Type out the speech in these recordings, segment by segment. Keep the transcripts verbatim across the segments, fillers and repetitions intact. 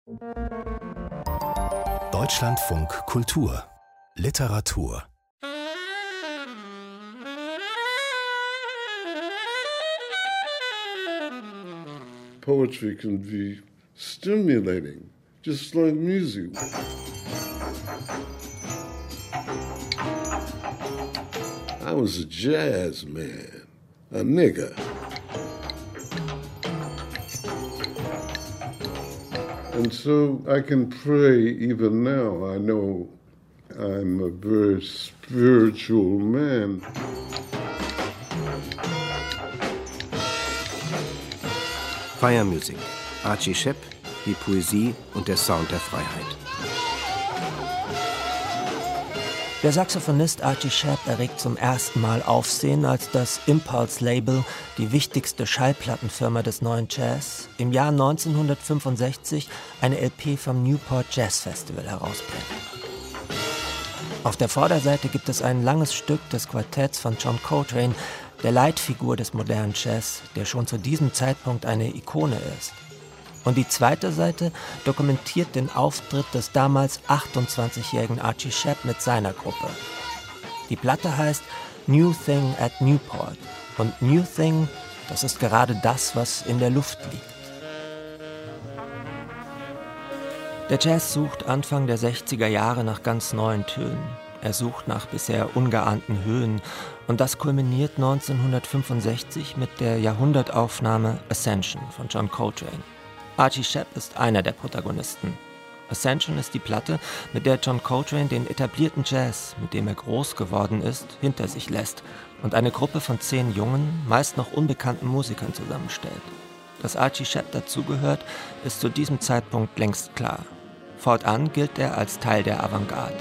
Deutschlandfunk Kultur Literatur. Poetry can be stimulating, just like music. I was a jazz man, a nigger. And so I can pray even now. I know I'm a very spiritual man. Fire Music, Archie Shepp, die Poesie und der Sound der Freiheit. Der Saxophonist Archie Shepp erregt zum ersten Mal Aufsehen, als das Impulse-Label, die wichtigste Schallplattenfirma des neuen Jazz, im Jahr neunzehnhundertfünfundsechzig eine L P vom Newport Jazz Festival herausbringt. Auf der Vorderseite gibt es ein langes Stück des Quartetts von John Coltrane, der Leitfigur des modernen Jazz, der schon zu diesem Zeitpunkt eine Ikone ist. Und die zweite Seite dokumentiert den Auftritt des damals achtundzwanzigjährigen Archie Shepp mit seiner Gruppe. Die Platte heißt New Thing at Newport. Und New Thing, das ist gerade das, was in der Luft liegt. Der Jazz sucht Anfang der sechziger Jahre nach ganz neuen Tönen. Er sucht nach bisher ungeahnten Höhen. Und das kulminiert neunzehnhundertfünfundsechzig mit der Jahrhundertaufnahme Ascension von John Coltrane. Archie Shepp ist einer der Protagonisten. Ascension ist die Platte, mit der John Coltrane den etablierten Jazz, mit dem er groß geworden ist, hinter sich lässt und eine Gruppe von zehn jungen, meist noch unbekannten Musikern zusammenstellt. Dass Archie Shepp dazugehört, ist zu diesem Zeitpunkt längst klar. Fortan gilt er als Teil der Avantgarde.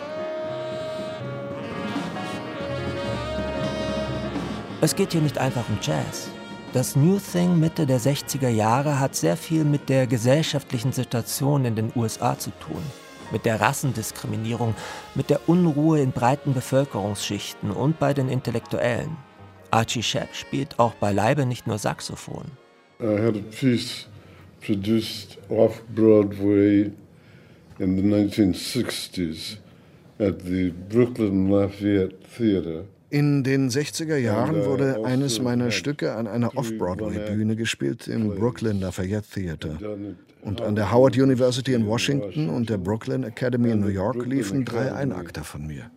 Es geht hier nicht einfach um Jazz. Das New Thing Mitte der sechziger Jahre hat sehr viel mit der gesellschaftlichen Situation in den U S A zu tun. Mit der Rassendiskriminierung, mit der Unruhe in breiten Bevölkerungsschichten und bei den Intellektuellen. Archie Shepp spielt auch beileibe nicht nur Saxophon. I had a piece produced off-Broadway in the nineteen sixties at the Brooklyn Lafayette Theater. In den sechziger Jahren wurde eines meiner Stücke an einer Off-Broadway-Bühne gespielt im Brooklyn Lafayette Theater. Und an der Howard University in Washington und der Brooklyn Academy in New York liefen drei Einakter von mir.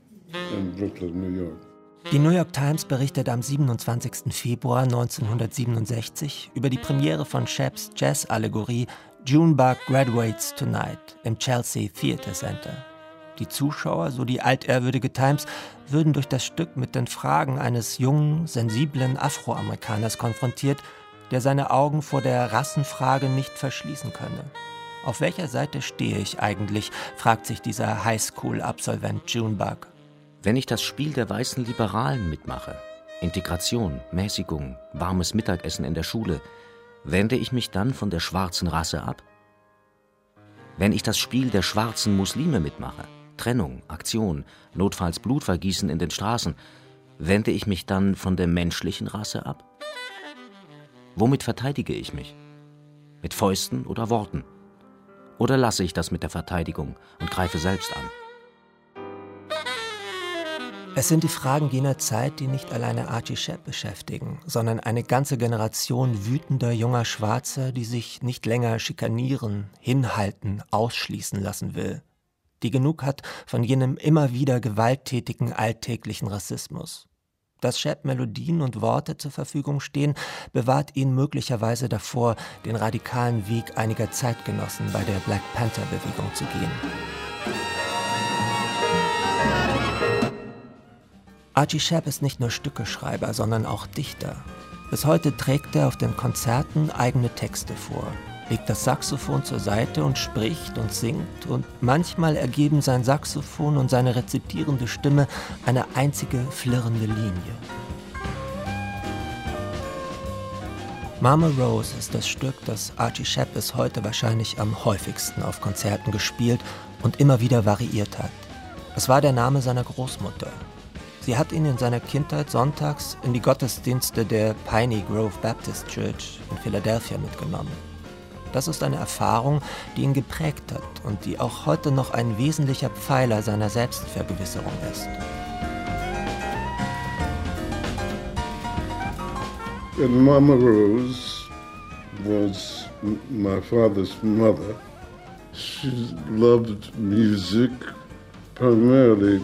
Die New York Times berichtet am siebenundzwanzigsten Februar neunzehnhundertsiebenundsechzig über die Premiere von Shepps Jazz-Allegorie Junebug Graduates Tonight im Chelsea Theatre Center. Die Zuschauer, so die altehrwürdige Times, würden durch das Stück mit den Fragen eines jungen, sensiblen Afroamerikaners konfrontiert, der seine Augen vor der Rassenfrage nicht verschließen könne. Auf welcher Seite stehe ich eigentlich, fragt sich dieser Highschool-Absolvent Junebug. Wenn ich das Spiel der weißen Liberalen mitmache, Integration, Mäßigung, warmes Mittagessen in der Schule, wende ich mich dann von der schwarzen Rasse ab? Wenn ich das Spiel der schwarzen Muslime mitmache, Trennung, Aktion, notfalls Blutvergießen in den Straßen, wende ich mich dann von der menschlichen Rasse ab? Womit verteidige ich mich? Mit Fäusten oder Worten? Oder lasse ich das mit der Verteidigung und greife selbst an? Es sind die Fragen jener Zeit, die nicht alleine Archie Shepp beschäftigen, sondern eine ganze Generation wütender junger Schwarzer, die sich nicht länger schikanieren, hinhalten, ausschließen lassen will. Die genug hat von jenem immer wieder gewalttätigen alltäglichen Rassismus. Dass Shepp Melodien und Worte zur Verfügung stehen, bewahrt ihn möglicherweise davor, den radikalen Weg einiger Zeitgenossen bei der Black Panther-Bewegung zu gehen. Archie Shepp ist nicht nur Stückeschreiber, sondern auch Dichter. Bis heute trägt er auf den Konzerten eigene Texte vor, legt das Saxophon zur Seite und spricht und singt, und manchmal ergeben sein Saxophon und seine rezitierende Stimme eine einzige flirrende Linie. Mama Rose ist das Stück, das Archie Shepp bis heute wahrscheinlich am häufigsten auf Konzerten gespielt und immer wieder variiert hat. Es war der Name seiner Großmutter. Sie hat ihn in seiner Kindheit sonntags in die Gottesdienste der Piney Grove Baptist Church in Philadelphia mitgenommen. Das ist eine Erfahrung, die ihn geprägt hat und die auch heute noch ein wesentlicher Pfeiler seiner Selbstvergewisserung ist. And Mama Rose was my father's mother. She loved music, primarily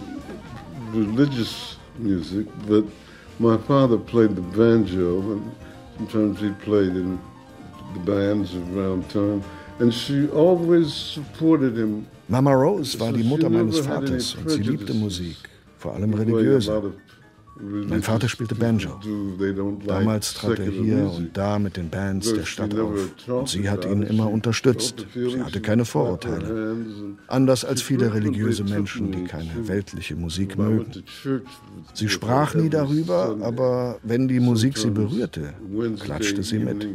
religious music, but my father played the banjo, and sometimes he played in the bands around town, and she always supported him. Mama Rose war die Mutter meines Vaters und sie liebte Musik, vor allem religiöse. Mein Vater spielte Banjo. Damals trat er hier und da mit den Bands der Stadt auf. Und sie hat ihn immer unterstützt. Sie hatte keine Vorurteile. Anders als viele religiöse Menschen, die keine weltliche Musik mögen. Sie sprach nie darüber, aber wenn die Musik sie berührte, klatschte sie mit.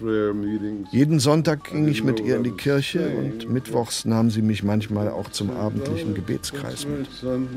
Jeden Sonntag ging ich mit ihr in die Kirche und mittwochs nahm sie mich manchmal auch zum abendlichen Gebetskreis mit.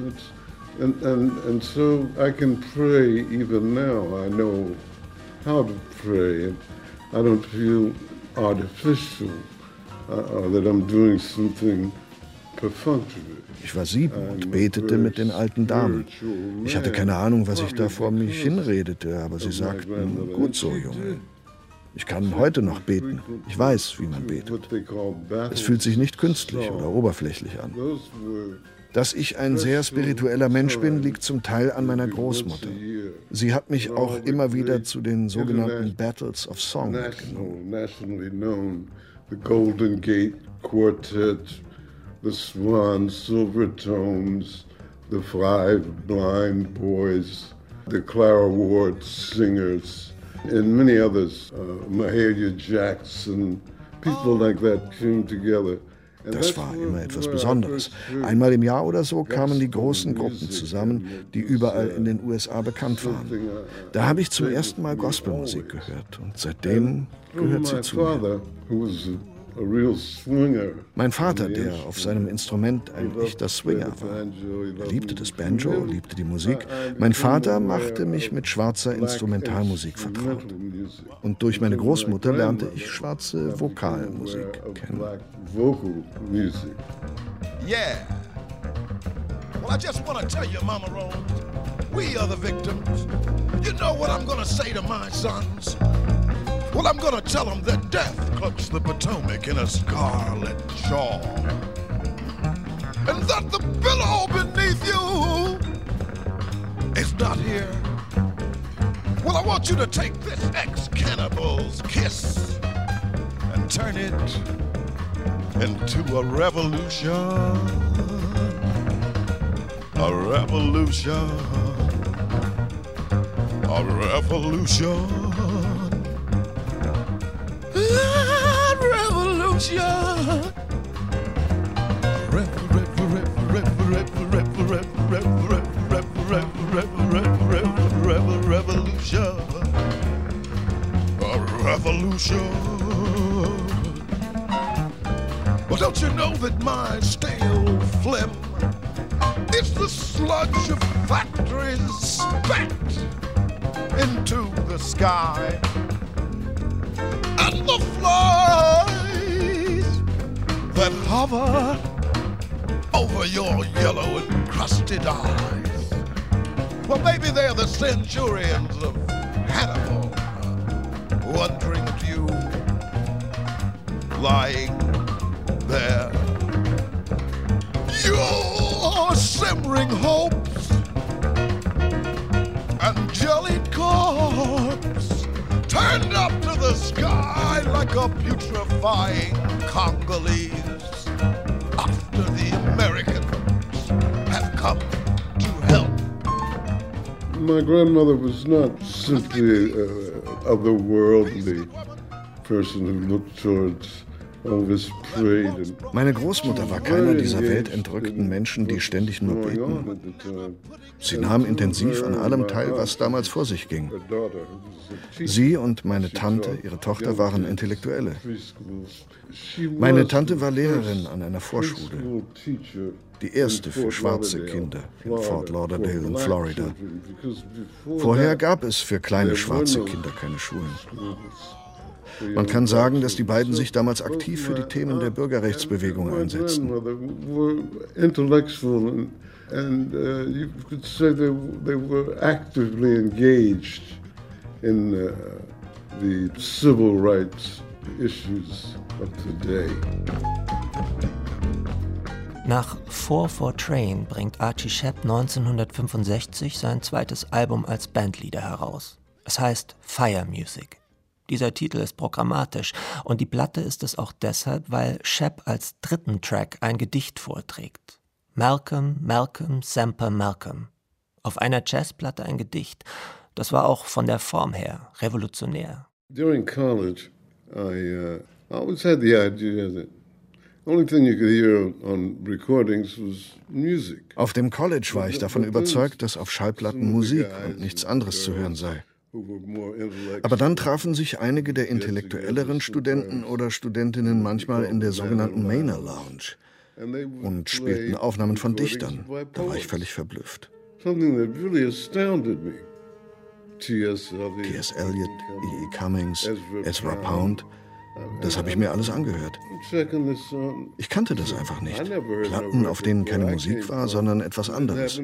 And, and, and so I can pray even now. I know how to pray. And I don't feel artificial uh, that I'm doing something perfunctory. Ich war sieben und betete mit den alten Damen. Ich hatte keine Ahnung, was ich da vor mich hinredete, aber sie sagten, gut so, Junge. Ich kann heute noch beten. Ich weiß, wie man betet. Es fühlt sich nicht künstlich oder oberflächlich an. Dass ich ein sehr spiritueller Mensch bin, liegt zum Teil an meiner Großmutter. Sie hat mich auch immer wieder zu den sogenannten Battles of Song mitgenommen. The Golden Gate Quartet, the Swan Silvertones, the Five Blind Boys, the Clara Ward Singers, and many others. Uh, Mahalia Jackson, people like that came together. Das war immer etwas Besonderes. Einmal im Jahr oder so kamen die großen Gruppen zusammen, die überall in den U S A bekannt waren. Da habe ich zum ersten Mal Gospelmusik gehört und seitdem gehört sie zu mir. Mein Vater, der auf seinem Instrument ein echter Swinger war. Er liebte das Banjo, liebte die Musik. Mein Vater machte mich mit schwarzer Instrumentalmusik vertraut. Und durch meine Großmutter lernte ich schwarze Vokalmusik kennen. Yeah. Well, I just want to tell you, Mama Rose, we are the victims. You know what I'm going to say to my sons? Well, I'm gonna tell them that death cloaks the Potomac in a scarlet shawl, and that the pillow beneath you is not here. Well, I want you to take this ex-cannibal's kiss and turn it into a revolution, a revolution, a revolution. Revolution, a revolution. Well, don't you know that my stale phlegm is the sludge of factories spat into the sky? And the flies that hover over your yellow encrusted eyes, well, maybe they're the centurions of Hannibal, wondering at you lying there. Your simmering hopes and jellied corpse turned up to the sky like a putrefying Congolese after the Americans have come to help. My grandmother was not simply an otherworldly person who looked towards Elvis prayed and Meine Großmutter war keiner dieser weltentrückten Menschen, die ständig nur beten. Sie nahm intensiv an allem teil, was damals vor sich ging. Sie und meine Tante, ihre Tochter, waren Intellektuelle. Meine Tante war Lehrerin an einer Vorschule, die erste für schwarze Kinder in Fort Lauderdale in Florida. Vorher gab es für kleine schwarze Kinder keine Schulen. Man kann sagen, dass die beiden sich damals aktiv für die Themen der Bürgerrechtsbewegung einsetzten. And uh, you could say they, they were actively engaged in uh, the civil rights issues of today. Nach Four for Train bringt Archie Shepp neunzehnhundertfünfundsechzig sein zweites Album als Bandleader heraus. Es heißt Fire Music. Dieser Titel ist programmatisch und die Platte ist es auch deshalb, weil Shepp als dritten Track ein Gedicht vorträgt. Malcolm, Malcolm, Semper Malcolm. Auf einer Jazzplatte ein Gedicht. Das war auch von der Form her revolutionär. During college, I uh, always had the idea that the only thing you could hear on recordings was music. Auf dem College war ich davon überzeugt, dass auf Schallplatten Musik und nichts anderes zu hören sei. Aber dann trafen sich einige der intellektuelleren Studenten oder Studentinnen manchmal in der sogenannten Manor Lounge und spielten Aufnahmen von Dichtern. Da war ich völlig verblüfft. T S Eliot, E E Cummings, Ezra Pound, das habe ich mir alles angehört. Ich kannte das einfach nicht. Platten, auf denen keine Musik war, sondern etwas anderes.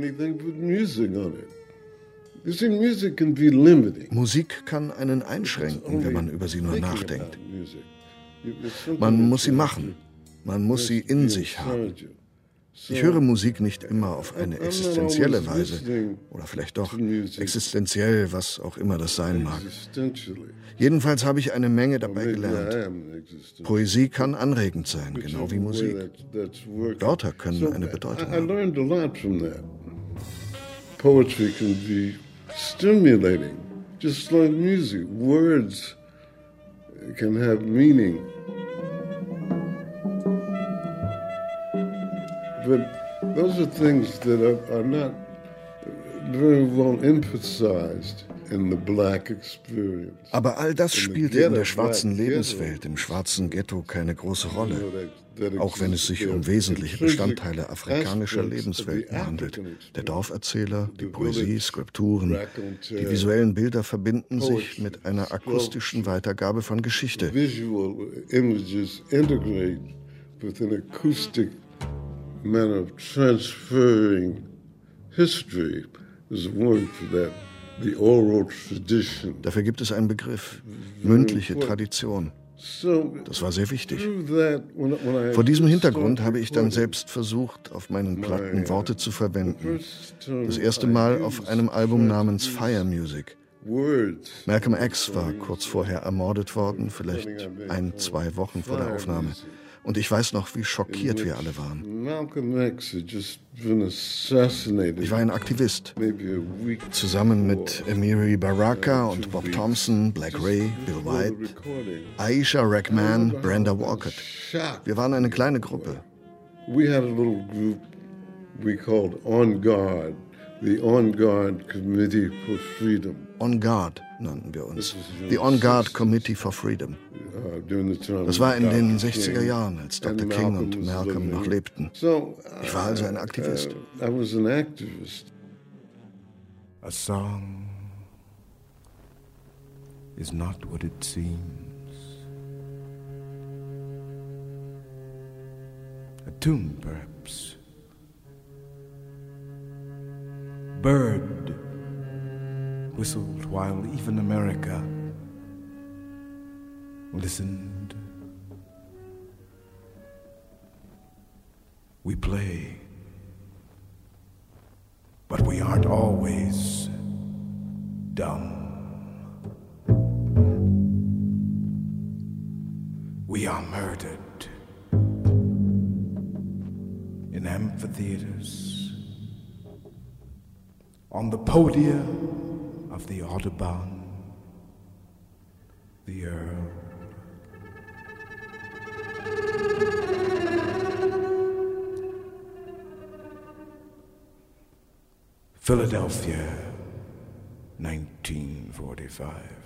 Musik kann einen einschränken, wenn man über sie nur nachdenkt. Man muss sie machen. Man muss sie in sich haben. Ich höre Musik nicht immer auf eine existenzielle Weise. Oder vielleicht doch existenziell, was auch immer das sein mag. Jedenfalls habe ich eine Menge dabei gelernt. Poesie kann anregend sein, genau wie Musik. Wörter können eine Bedeutung haben. Poetry can be stimulating, just like music. Words can have meaning. But those are things that are, are not very well emphasized in the black experience. Aber all das spielte in der schwarzen Lebenswelt, im schwarzen Ghetto, keine große Rolle. Auch wenn es sich um wesentliche Bestandteile afrikanischer Lebenswelten handelt. Der Dorferzähler, die Poesie, Skulpturen, die visuellen Bilder verbinden sich mit einer akustischen Weitergabe von Geschichte. Visual images integrate with an acoustic manner of transferring history. There's a word for that. The oral tradition. Dafür gibt es einen Begriff, mündliche Tradition. Das war sehr wichtig. Vor diesem Hintergrund habe ich dann selbst versucht, auf meinen Platten Worte zu verwenden. Das erste Mal auf einem Album namens Fire Music. Malcolm X war kurz vorher ermordet worden, vielleicht ein, zwei Wochen vor der Aufnahme. Und ich weiß noch, wie schockiert wir alle waren. Ich war ein Aktivist. Zusammen mit Amiri Baraka und Bob Thompson, Black Ray, Bill White, Aisha Rahman, Brenda Walcott. Wir waren eine kleine Gruppe. We had a little group we called On Guard, the On Guard Committee for Freedom. On Guard nannten wir uns. The On Guard Committee for Freedom. Das war in den sechziger Jahren, als Doktor King und Malcolm noch lebten. Ich war also ein Aktivist. A song is not what it seems. A tune, perhaps. Bird whistled while even America listened. We play, but we aren't always dumb. We are murdered in amphitheaters, on the podia of the Audubon, the Earl. Philadelphia, nineteen forty-five.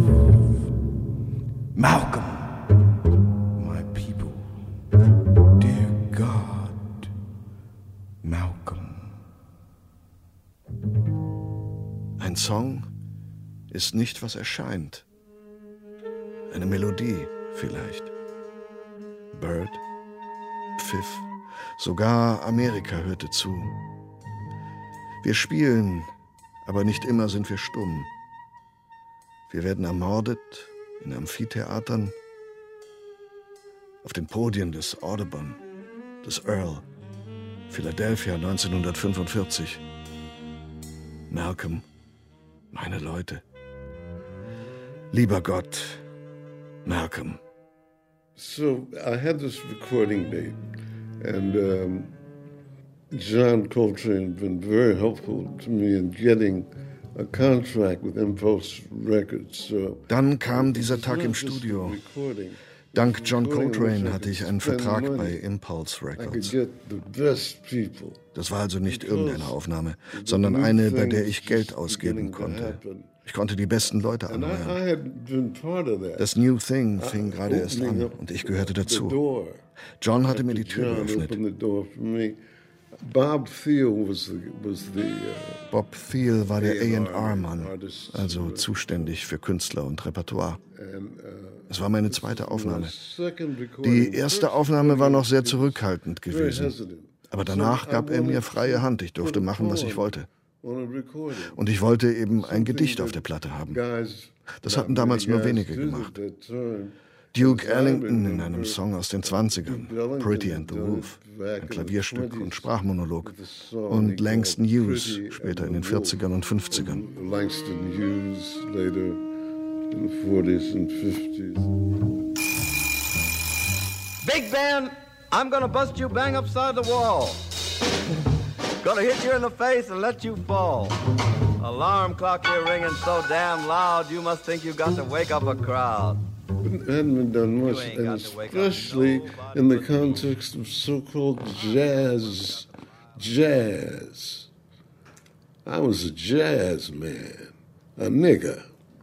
Malcolm, my people, dear God, Malcolm. Ein Song ist nicht, was erscheint. Eine Melodie vielleicht. Bird, Pfiff, sogar Amerika hörte zu. Wir spielen, aber nicht immer sind wir stumm. Wir werden ermordet in Amphitheatern, auf den Podien des Audubon, des Earl, Philadelphia neunzehnhundertfünfundvierzig. Malcolm, meine Leute. Lieber Gott, Malcolm. So I had this recording date, and um, John Coltrane had been very helpful to me in getting a contract with Impulse Records. So Dann kam dieser Tag im Studio. Dank John Coltrane hatte ich einen Vertrag bei Impulse Records. Das war also nicht irgendeine Aufnahme, sondern eine, bei der ich Geld ausgeben konnte. Ich konnte die besten Leute anheuern. Das New Thing fing gerade erst an und ich gehörte dazu. John hatte mir die Tür geöffnet. Bob Thiel was the, was the, uh, Bob Thiel war der A and R-Mann, also zuständig für Künstler und Repertoire. Es war meine zweite Aufnahme. Die erste Aufnahme war noch sehr zurückhaltend gewesen. Aber danach gab er mir freie Hand. Ich durfte machen, was ich wollte. Und ich wollte eben ein Gedicht auf der Platte haben. Das hatten damals nur wenige gemacht. Duke Ellington in einem Song aus den zwanzigern, Pretty and the Wolf, ein Klavierstück und Sprachmonolog. Und Langston Hughes später in den vierzigern und fünfzigern. Langston Hughes later in the forties and fifties. Big band, I'm gonna bust you bang upside the wall. Gonna hit you in the face and let you fall. Alarm clock here ringing so damn loud, you must think you got to wake up a crowd. It hadn't been done much, and especially in the context of so-called jazz. Jazz. I was a jazz man, a nigger.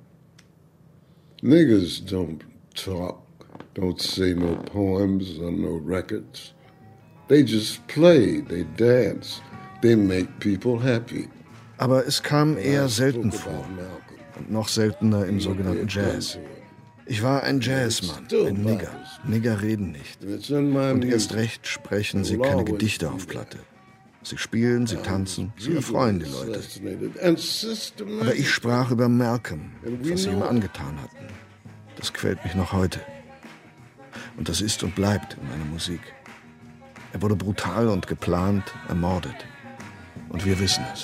Niggers don't talk, don't say no poems on no records. They just play, they dance, they make people happy. Aber es kam eher selten vor und noch seltener im sogenannten Jazz. Ich war ein Jazzmann, ein Nigger. Nigger reden nicht. Und erst recht sprechen sie keine Gedichte auf Platte. Sie spielen, sie tanzen, sie erfreuen die Leute. Aber ich sprach über Malcolm, was sie ihm angetan hatten. Das quält mich noch heute. Und das ist und bleibt in meiner Musik. Er wurde brutal und geplant ermordet. Und wir wissen es.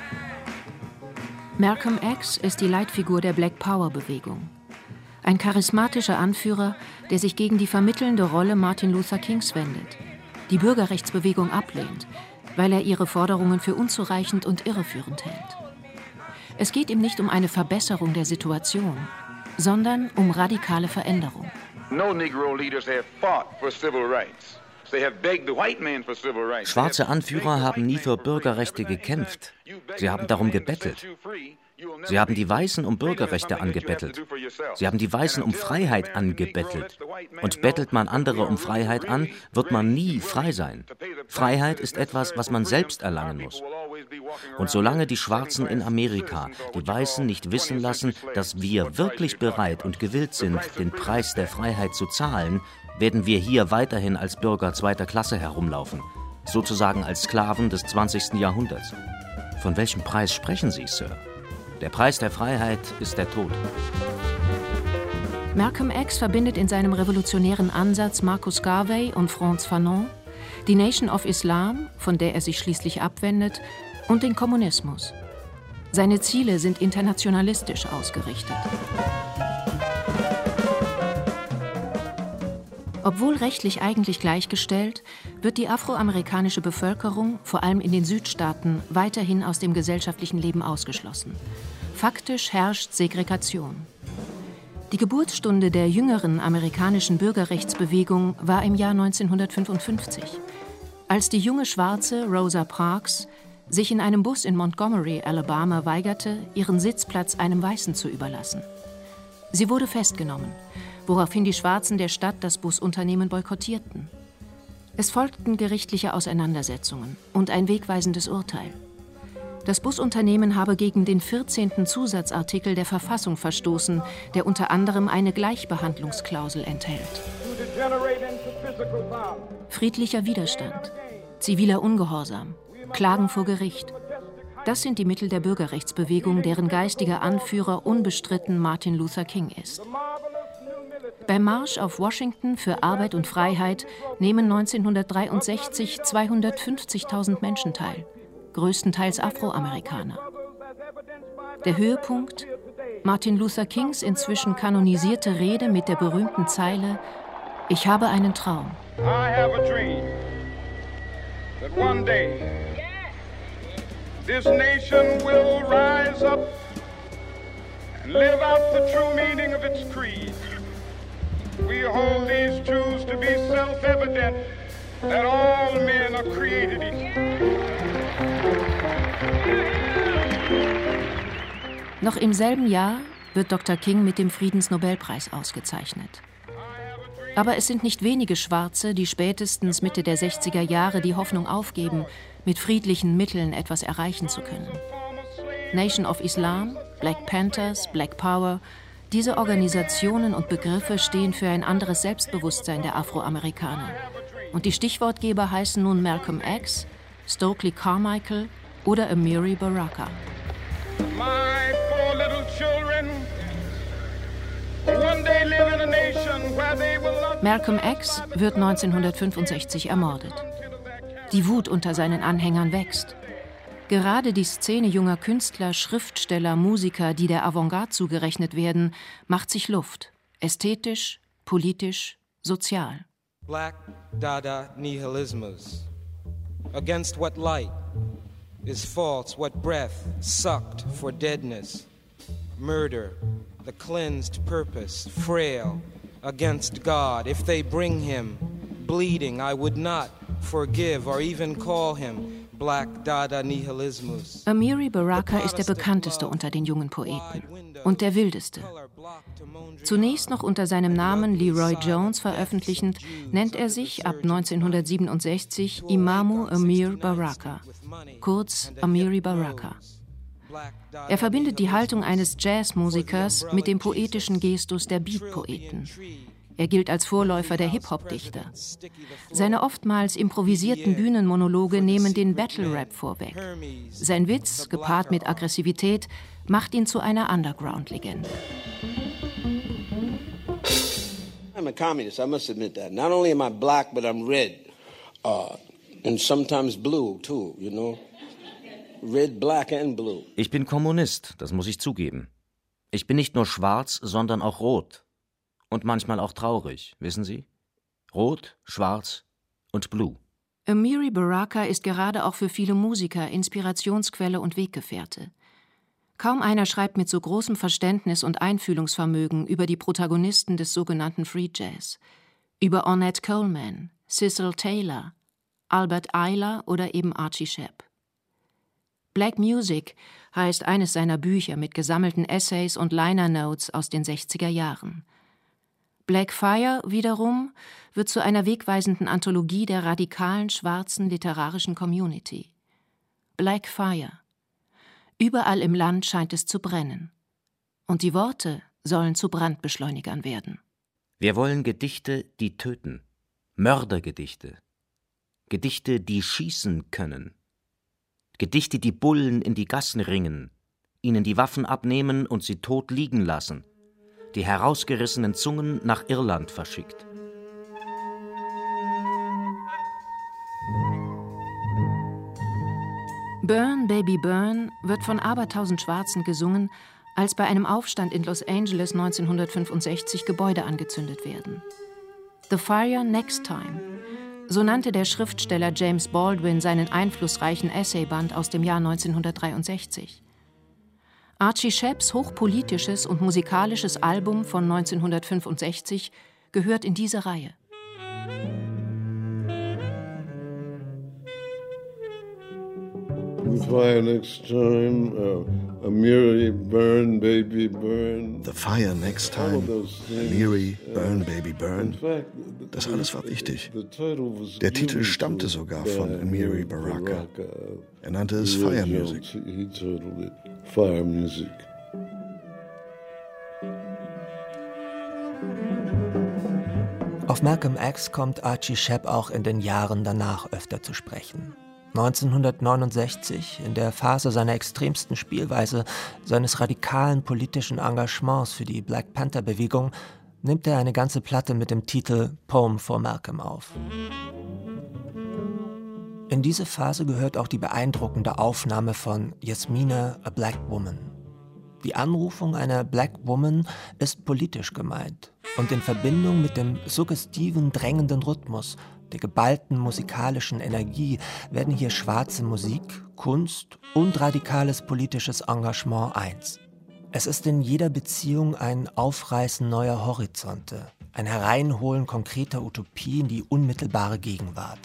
Malcolm X ist die Leitfigur der Black Power-Bewegung. Ein charismatischer Anführer, der sich gegen die vermittelnde Rolle Martin Luther Kings wendet, die Bürgerrechtsbewegung ablehnt, weil er ihre Forderungen für unzureichend und irreführend hält. Es geht ihm nicht um eine Verbesserung der Situation, sondern um radikale Veränderung. No Negro leaders have fought for civil rights. They have begged the white man for civil rights. Schwarze Anführer haben nie für Bürgerrechte gekämpft. Sie haben darum gebettelt. Sie haben die Weißen um Bürgerrechte angebettelt. Sie haben die Weißen um Freiheit angebettelt. Und bettelt man andere um Freiheit an, wird man nie frei sein. Freiheit ist etwas, was man selbst erlangen muss. Und solange die Schwarzen in Amerika die Weißen nicht wissen lassen, dass wir wirklich bereit und gewillt sind, den Preis der Freiheit zu zahlen, werden wir hier weiterhin als Bürger zweiter Klasse herumlaufen, sozusagen als Sklaven des zwanzigsten Jahrhunderts. Von welchem Preis sprechen Sie, Sir? Der Preis der Freiheit ist der Tod. Malcolm X verbindet in seinem revolutionären Ansatz Marcus Garvey und Frantz Fanon, die Nation of Islam, von der er sich schließlich abwendet, und den Kommunismus. Seine Ziele sind internationalistisch ausgerichtet. Obwohl rechtlich eigentlich gleichgestellt, wird die afroamerikanische Bevölkerung, vor allem in den Südstaaten, weiterhin aus dem gesellschaftlichen Leben ausgeschlossen. Faktisch herrscht Segregation. Die Geburtsstunde der jüngeren amerikanischen Bürgerrechtsbewegung war im Jahr neunzehnhundertfünfundfünfzig, als die junge Schwarze Rosa Parks sich in einem Bus in Montgomery, Alabama, weigerte, ihren Sitzplatz einem Weißen zu überlassen. Sie wurde festgenommen, woraufhin die Schwarzen der Stadt das Busunternehmen boykottierten. Es folgten gerichtliche Auseinandersetzungen und ein wegweisendes Urteil. Das Busunternehmen habe gegen den vierzehnten Zusatzartikel der Verfassung verstoßen, der unter anderem eine Gleichbehandlungsklausel enthält. Friedlicher Widerstand, ziviler Ungehorsam, Klagen vor Gericht. Das sind die Mittel der Bürgerrechtsbewegung, deren geistiger Anführer unbestritten Martin Luther King ist. Beim Marsch auf Washington für Arbeit und Freiheit nehmen neunzehnhundertdreiundsechzig zweihundertfünfzigtausend Menschen teil, größtenteils Afroamerikaner. Der Höhepunkt: Martin Luther Kings inzwischen kanonisierte Rede mit der berühmten Zeile: Ich habe einen Traum. I have a dream that one day this nation will rise up and live out the true meaning of its creed. We hold these truths to be self-evident, that all men are created equal. Noch im selben Jahr wird Doktor King mit dem Friedensnobelpreis ausgezeichnet. Aber es sind nicht wenige Schwarze, die spätestens Mitte der sechziger Jahre die Hoffnung aufgeben, mit friedlichen Mitteln etwas erreichen zu können. Nation of Islam, Black Panthers, Black Power, diese Organisationen und Begriffe stehen für ein anderes Selbstbewusstsein der Afroamerikaner. Und die Stichwortgeber heißen nun Malcolm X, Stokely Carmichael oder Amiri Baraka. My four little children one day live in a nation where they will not. Malcolm X wird neunzehnhundertfünfundsechzig ermordet. Die Wut unter seinen Anhängern wächst. Gerade die Szene junger Künstler, Schriftsteller, Musiker, die der Avantgarde zugerechnet werden, macht sich Luft. Ästhetisch, politisch, sozial. Black Dada Nihilismus. Against what light is false, what breath sucked for deadness. Murder, the cleansed purpose, frail, against God. If they bring him bleeding, I would not forgive or even call him Black Dada Nihilismus. Amiri Baraka ist der bekannteste unter den jungen Poeten und der wildeste. Zunächst noch unter seinem Namen Leroy Jones veröffentlichend, nennt er sich ab neunzehnhundertsiebenundsechzig Imamu Amir Baraka, kurz Amiri Baraka. Er verbindet die Haltung eines Jazzmusikers mit dem poetischen Gestus der Beatpoeten. Er gilt als Vorläufer der Hip-Hop-Dichter. Seine oftmals improvisierten Bühnenmonologe nehmen den Battle-Rap vorweg. Sein Witz, gepaart mit Aggressivität, macht ihn zu einer Underground-Legende. I'm a communist, I must admit that. Not only am I black, but I'm red. Uh, and sometimes blue, too, you know. Red, black and blue. Ich bin Kommunist, das muss ich zugeben. Ich bin nicht nur schwarz, sondern auch rot. Und manchmal auch traurig, wissen Sie? Rot, schwarz und blue. Amiri Baraka ist gerade auch für viele Musiker Inspirationsquelle und Weggefährte. Kaum einer schreibt mit so großem Verständnis und Einfühlungsvermögen über die Protagonisten des sogenannten Free Jazz. Über Ornette Coleman, Cecil Taylor, Albert Ayler oder eben Archie Shepp. Black Music heißt eines seiner Bücher mit gesammelten Essays und Liner Notes aus den sechziger Jahren. Black Fire wiederum wird zu einer wegweisenden Anthologie der radikalen schwarzen literarischen Community. Black Fire. Überall im Land scheint es zu brennen. Und die Worte sollen zu Brandbeschleunigern werden. Wir wollen Gedichte, die töten. Mördergedichte. Gedichte, die schießen können. Gedichte, die Bullen in die Gassen ringen, ihnen die Waffen abnehmen und sie tot liegen lassen. Die herausgerissenen Zungen nach Irland verschickt. Burn, Baby Burn wird von abertausend Schwarzen gesungen, als bei einem Aufstand in Los Angeles neunzehnhundertfünfundsechzig Gebäude angezündet werden. The Fire Next Time, so nannte der Schriftsteller James Baldwin seinen einflussreichen Essayband aus dem Jahr neunzehnhundertdreiundsechzig. Archie Shepps hochpolitisches und musikalisches Album von neunzehnhundertfünfundsechzig gehört in diese Reihe. The fire next time, uh, Amiri, burn, baby, burn. The fire next time, Amiri, burn, baby, burn. Das alles war wichtig. Der Titel stammte sogar von Amiri Baraka. Er nannte es Fire Music. Fire Music. Auf Malcolm X kommt Archie Shepp auch in den Jahren danach öfter zu sprechen. neunzehnhundertneunundsechzig, in der Phase seiner extremsten Spielweise, seines radikalen politischen Engagements für die Black Panther-Bewegung, nimmt er eine ganze Platte mit dem Titel Poem for Malcolm auf. In diese Phase gehört auch die beeindruckende Aufnahme von Yasmina, a Black Woman. Die Anrufung einer Black Woman ist politisch gemeint und in Verbindung mit dem suggestiven, drängenden Rhythmus, der geballten musikalischen Energie werden hier schwarze Musik, Kunst und radikales politisches Engagement eins. Es ist in jeder Beziehung ein Aufreißen neuer Horizonte, ein Hereinholen konkreter Utopie in die unmittelbare Gegenwart.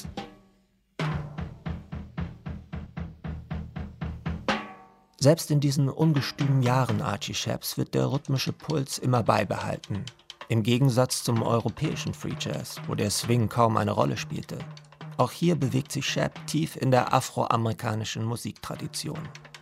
Selbst in diesen ungestümen Jahren Archie Shepps wird der rhythmische Puls immer beibehalten. Im Gegensatz zum europäischen Free Jazz, wo der Swing kaum eine Rolle spielte. Auch hier bewegt sich Shepp tief in der afroamerikanischen Musiktradition.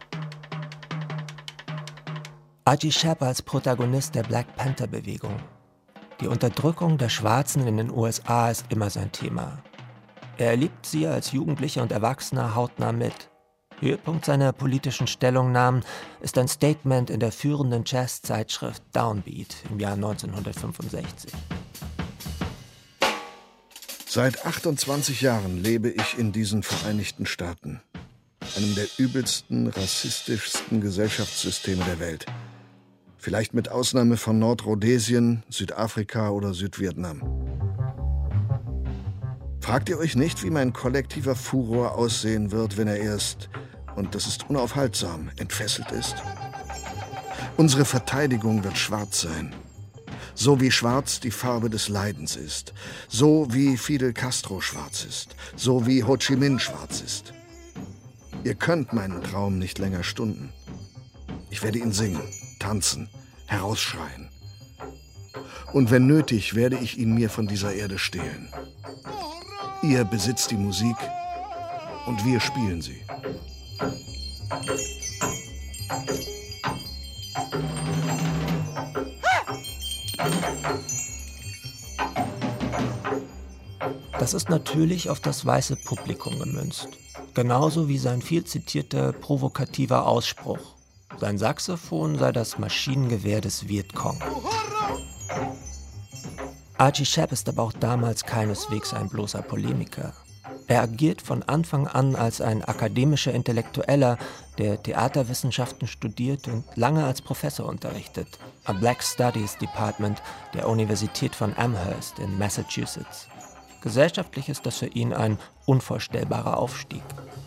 Archie Shepp als Protagonist der Black Panther-Bewegung. Die Unterdrückung der Schwarzen in den U S A ist immer sein Thema. Er erlebt sie als Jugendlicher und Erwachsener hautnah mit. Höhepunkt seiner politischen Stellungnahmen ist ein Statement in der führenden Jazzzeitschrift Downbeat im Jahr neunzehnhundertfünfundsechzig. Seit achtundzwanzig Jahren lebe ich in diesen Vereinigten Staaten, einem der übelsten, rassistischsten Gesellschaftssysteme der Welt. Vielleicht mit Ausnahme von Nordrhodesien, Südafrika oder Südvietnam. Fragt ihr euch nicht, wie mein kollektiver Furor aussehen wird, wenn er erst, und das ist unaufhaltsam, entfesselt ist? Unsere Verteidigung wird schwarz sein. So wie schwarz die Farbe des Leidens ist. So wie Fidel Castro schwarz ist. So wie Ho Chi Minh schwarz ist. Ihr könnt meinen Traum nicht länger stunden. Ich werde ihn singen, tanzen, herausschreien. Und wenn nötig, werde ich ihn mir von dieser Erde stehlen. Ihr besitzt die Musik und wir spielen sie. Das ist natürlich auf das weiße Publikum gemünzt. Genauso wie sein viel zitierter provokativer Ausspruch. Sein Saxophon sei das Maschinengewehr des Vietcong. Archie Shepp ist aber auch damals keineswegs ein bloßer Polemiker. Er agiert von Anfang an als ein akademischer Intellektueller, der Theaterwissenschaften studiert und lange als Professor unterrichtet, am Black Studies Department der Universität von Amherst in Massachusetts. Gesellschaftlich ist das für ihn ein unvorstellbarer Aufstieg.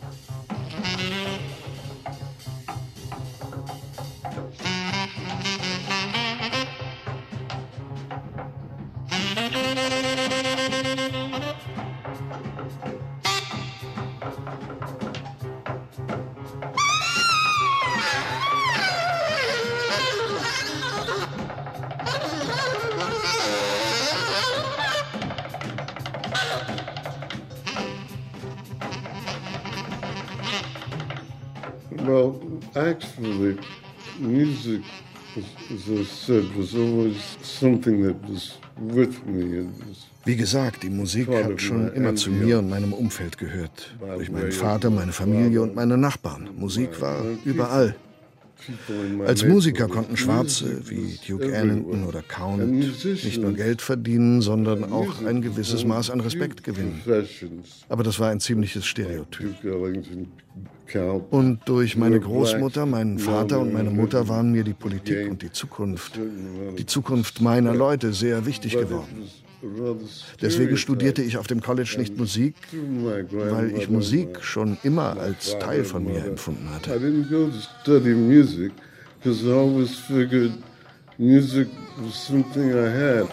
Well, actually, music, as I said, was always something that was with me. Wie gesagt, die Musik hat schon immer zu mir und meinem Umfeld gehört. Durch meinen Vater, meine Familie und meine Nachbarn. Musik war überall. Als Musiker konnten Schwarze wie Duke Ellington oder Count nicht nur Geld verdienen, sondern auch ein gewisses Maß an Respekt gewinnen. Aber das war ein ziemliches Stereotyp. Und durch meine Großmutter, meinen Vater und meine Mutter waren mir die Politik und die Zukunft, die Zukunft meiner Leute sehr wichtig geworden. Deswegen studierte ich auf dem College nicht Musik, weil ich Musik schon immer als Teil von mir empfunden hatte. I didn't go to study music because I always figured music was something I had.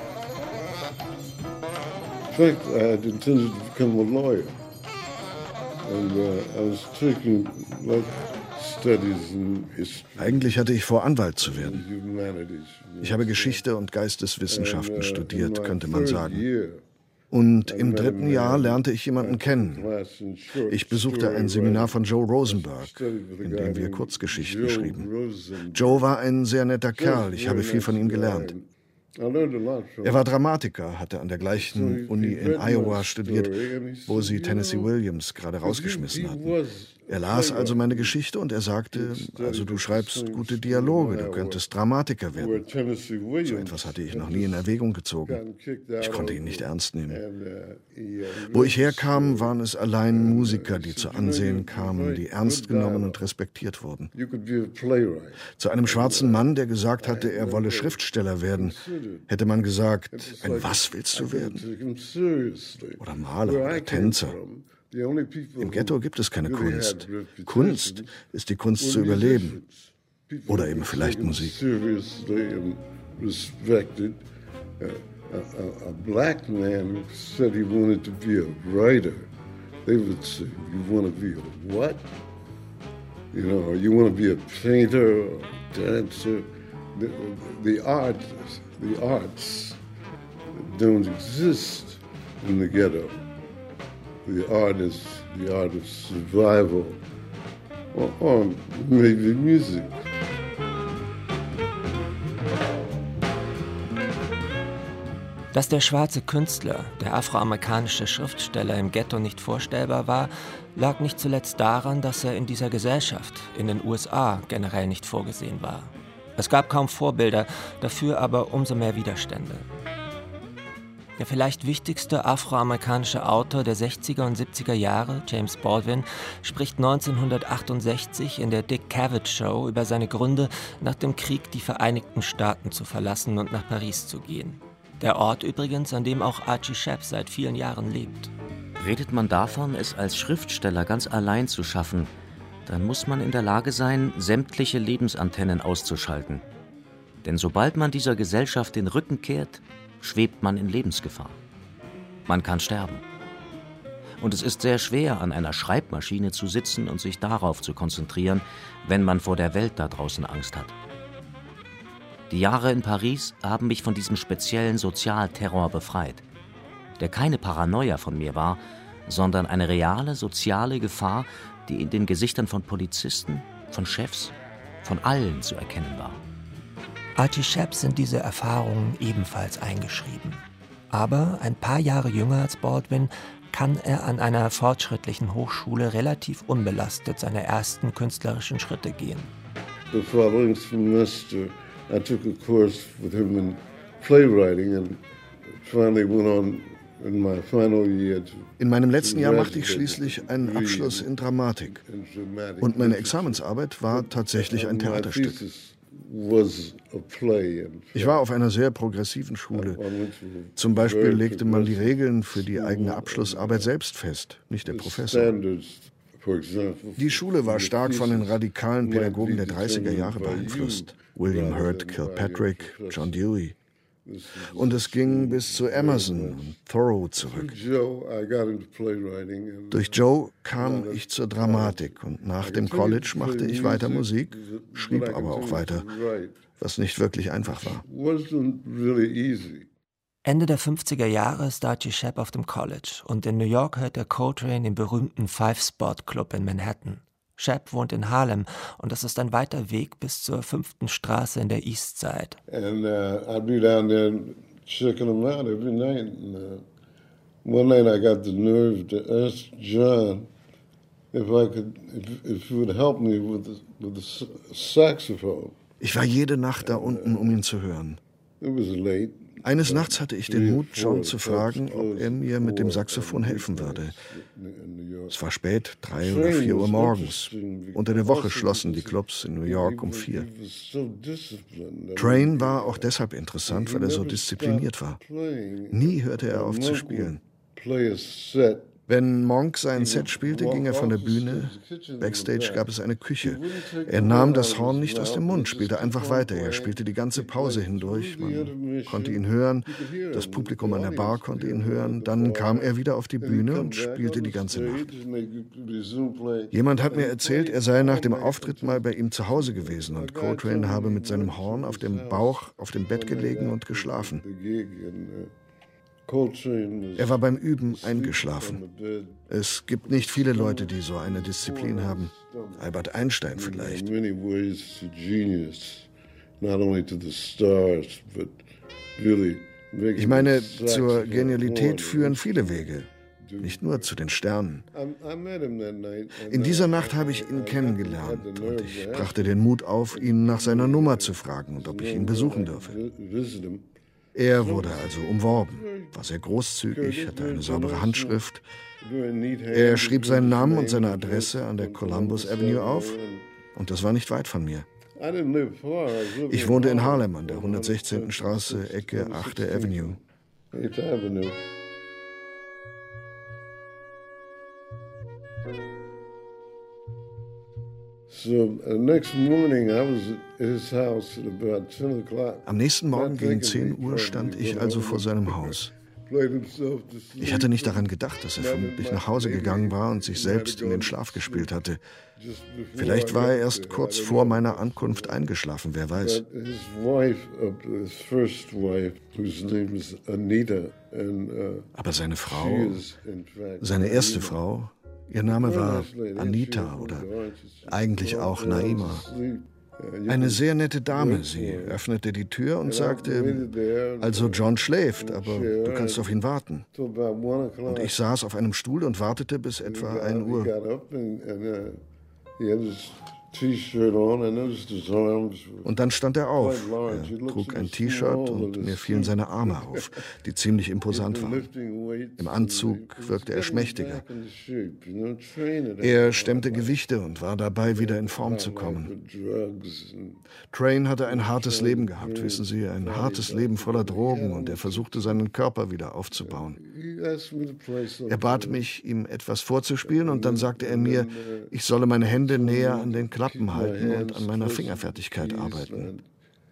In fact, I had intended to become a lawyer, and uh, I was taking like studies in history. Eigentlich hatte ich vor, Anwalt zu werden. Ich habe Geschichte und Geisteswissenschaften studiert, könnte man sagen. Und im dritten Jahr lernte ich jemanden kennen. Ich besuchte ein Seminar von Joe Rosenberg, in dem wir Kurzgeschichten schrieben. Joe war ein sehr netter Kerl, ich habe viel von ihm gelernt. Er war Dramatiker, hatte an der gleichen Uni in Iowa studiert, wo sie Tennessee Williams gerade rausgeschmissen hatten. Er las also meine Geschichte und er sagte, also du schreibst gute Dialoge, du könntest Dramatiker werden. So etwas hatte ich noch nie in Erwägung gezogen. Ich konnte ihn nicht ernst nehmen. Wo ich herkam, waren es allein Musiker, die zu Ansehen kamen, die ernst genommen und respektiert wurden. Zu einem schwarzen Mann, der gesagt hatte, er wolle Schriftsteller werden, hätte man gesagt, ein was willst du werden? Oder Maler oder Tänzer. Im Ghetto gibt es keine Kunst. Kunst ist die Kunst zu überleben. Oder eben vielleicht Musik. A black man said he wanted to be a writer. They would say, you want to be a what? You know, you want to be a painter or a dancer. The, the arts, the arts don't exist in the ghetto. The art is the art of survival, or, or maybe music. Dass der schwarze Künstler, der afroamerikanische Schriftsteller im Ghetto nicht vorstellbar war, lag nicht zuletzt daran, dass er in dieser Gesellschaft, in den U S A, generell nicht vorgesehen war. Es gab kaum Vorbilder, dafür aber umso mehr Widerstände. Der vielleicht wichtigste afroamerikanische Autor der sechziger und siebziger Jahre, James Baldwin, spricht neunzehnhundertachtundsechzig in der Dick Cavett Show über seine Gründe, nach dem Krieg die Vereinigten Staaten zu verlassen und nach Paris zu gehen. Der Ort übrigens, an dem auch Archie Shepp seit vielen Jahren lebt. Redet man davon, es als Schriftsteller ganz allein zu schaffen, dann muss man in der Lage sein, sämtliche Lebensantennen auszuschalten. Denn sobald man dieser Gesellschaft den Rücken kehrt, schwebt man in Lebensgefahr. Man kann sterben. Und es ist sehr schwer, an einer Schreibmaschine zu sitzen und sich darauf zu konzentrieren, wenn man vor der Welt da draußen Angst hat. Die Jahre in Paris haben mich von diesem speziellen Sozialterror befreit, der keine Paranoia von mir war, sondern eine reale soziale Gefahr, die in den Gesichtern von Polizisten, von Chefs, von allen zu erkennen war. Archie Shepp sind diese Erfahrungen ebenfalls eingeschrieben. Aber ein paar Jahre jünger als Baldwin kann er an einer fortschrittlichen Hochschule relativ unbelastet seine ersten künstlerischen Schritte gehen. The following semester I took a course with him in playwriting and finally went on in my final year to In meinem letzten Jahr machte ich schließlich einen Abschluss in Dramatik. Und meine Examensarbeit war tatsächlich ein Theaterstück. Ich war auf einer sehr progressiven Schule. Zum Beispiel legte man die Regeln für die eigene Abschlussarbeit selbst fest, nicht der Professor. Die Schule war stark von den radikalen Pädagogen der dreißiger Jahre beeinflusst. William Hurt Kilpatrick, John Dewey. Und es ging bis zu Emerson und Thoreau zurück. Durch Joe kam ich zur Dramatik und nach dem College machte ich weiter Musik, schrieb aber auch weiter, was nicht wirklich einfach war. Ende der fünfziger Jahre ist Archie Shepp auf dem College und in New York hört er Coltrane im berühmten Five-Spot-Club in Manhattan. Shepp wohnt in Harlem und das ist ein weiter Weg bis zur fünften Straße in der East Side. And uh, I'd be down there checking them out every night. And, uh, one night I got the nerve to ask John if I could, if, if he would help me with the, with the saxophone. Ich war jede Nacht da unten, um ihn zu hören. It was late. Eines Nachts hatte ich den Mut, John zu fragen, ob er mir mit dem Saxophon helfen würde. Es war spät, drei oder vier Uhr morgens. Unter der Woche schlossen die Clubs in New York um vier. Train war auch deshalb interessant, weil er so diszipliniert war. Nie hörte er auf zu spielen. Wenn Monk sein Set spielte, ging er von der Bühne. Backstage gab es eine Küche. Er nahm das Horn nicht aus dem Mund, spielte einfach weiter. Er spielte die ganze Pause hindurch. Man konnte ihn hören. Das Publikum an der Bar konnte ihn hören. Dann kam er wieder auf die Bühne und spielte die ganze Nacht. Jemand hat mir erzählt, er sei nach dem Auftritt mal bei ihm zu Hause gewesen und Coltrane habe mit seinem Horn auf dem Bauch auf dem Bett gelegen und geschlafen. Er war beim Üben eingeschlafen. Es gibt nicht viele Leute, die so eine Disziplin haben. Albert Einstein vielleicht. Ich meine, zur Genialität führen viele Wege. Nicht nur zu den Sternen. In dieser Nacht habe ich ihn kennengelernt und ich brachte den Mut auf, ihn nach seiner Nummer zu fragen und ob ich ihn besuchen dürfe. Er wurde also umworben, war sehr großzügig, hatte eine saubere Handschrift. Er schrieb seinen Namen und seine Adresse an der Columbus Avenue auf und das war nicht weit von mir. Ich wohnte in Harlem an der hundertsechzehnten Straße, Ecke achte Avenue. Am nächsten Morgen gegen zehn Uhr stand ich also vor seinem Haus. Ich hatte nicht daran gedacht, dass er vermutlich nach Hause gegangen war und sich selbst in den Schlaf gespielt hatte. Vielleicht war er erst kurz vor meiner Ankunft eingeschlafen, wer weiß. Aber seine Frau, seine erste Frau, ihr Name war Anita oder eigentlich auch Naima. Eine sehr nette Dame. Sie öffnete die Tür und sagte, also John schläft, aber du kannst auf ihn warten. Und ich saß auf einem Stuhl und wartete bis etwa ein Uhr. Und dann stand er auf. Er trug ein T-Shirt und mir fielen seine Arme auf, die ziemlich imposant waren. Im Anzug wirkte er schmächtiger. Er stemmte Gewichte und war dabei, wieder in Form zu kommen. Train hatte ein hartes Leben gehabt, wissen Sie, ein hartes Leben voller Drogen, und er versuchte, seinen Körper wieder aufzubauen. Er bat mich, ihm etwas vorzuspielen, und dann sagte er mir, ich solle meine Hände näher an den Klappen halten und an meiner Fingerfertigkeit arbeiten.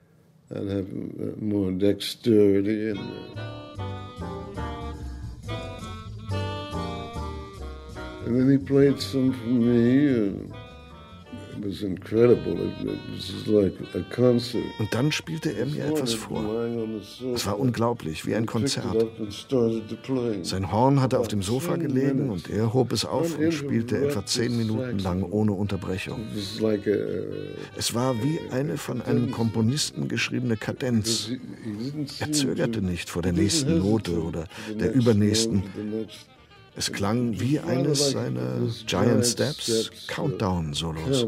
And then he played some for me. It was incredible. It was like a concert. Und dann spielte er mir etwas vor. Es war unglaublich, wie ein Konzert. Sein Horn hatte auf dem Sofa gelegen und er hob es auf und spielte etwa zehn Minuten lang ohne Unterbrechung. Es war wie eine von einem Komponisten geschriebene Kadenz. Er zögerte nicht vor der nächsten Note oder der übernächsten. Es klang wie eines seiner Giant Steps Countdown-Solos.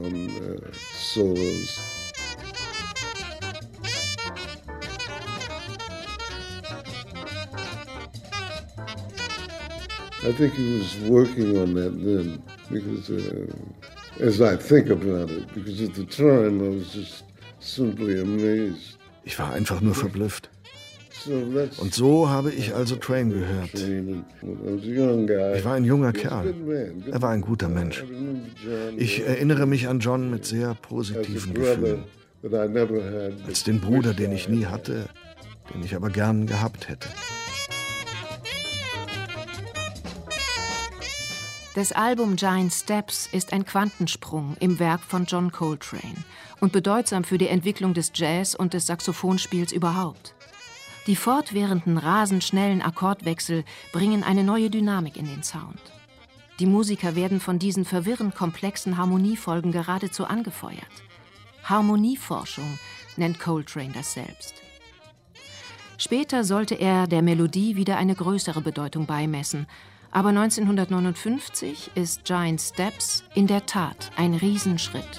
I think he was working on that then, because uh, as I think about it, because at the time I was just simply amazed. Ich war einfach nur verblüfft. Und so habe ich also Train gehört. Ich war ein junger Kerl. Er war ein guter Mensch. Ich erinnere mich an John mit sehr positiven Gefühlen. Als den Bruder, den ich nie hatte, den ich aber gern gehabt hätte. Das Album Giant Steps ist ein Quantensprung im Werk von John Coltrane und bedeutsam für die Entwicklung des Jazz und des Saxophonspiels überhaupt. Die fortwährenden, rasend schnellen Akkordwechsel bringen eine neue Dynamik in den Sound. Die Musiker werden von diesen verwirrend komplexen Harmoniefolgen geradezu angefeuert. Harmonieforschung nennt Coltrane das selbst. Später sollte er der Melodie wieder eine größere Bedeutung beimessen, aber neunzehnhundertneunundfünfzig ist Giant Steps in der Tat ein Riesenschritt.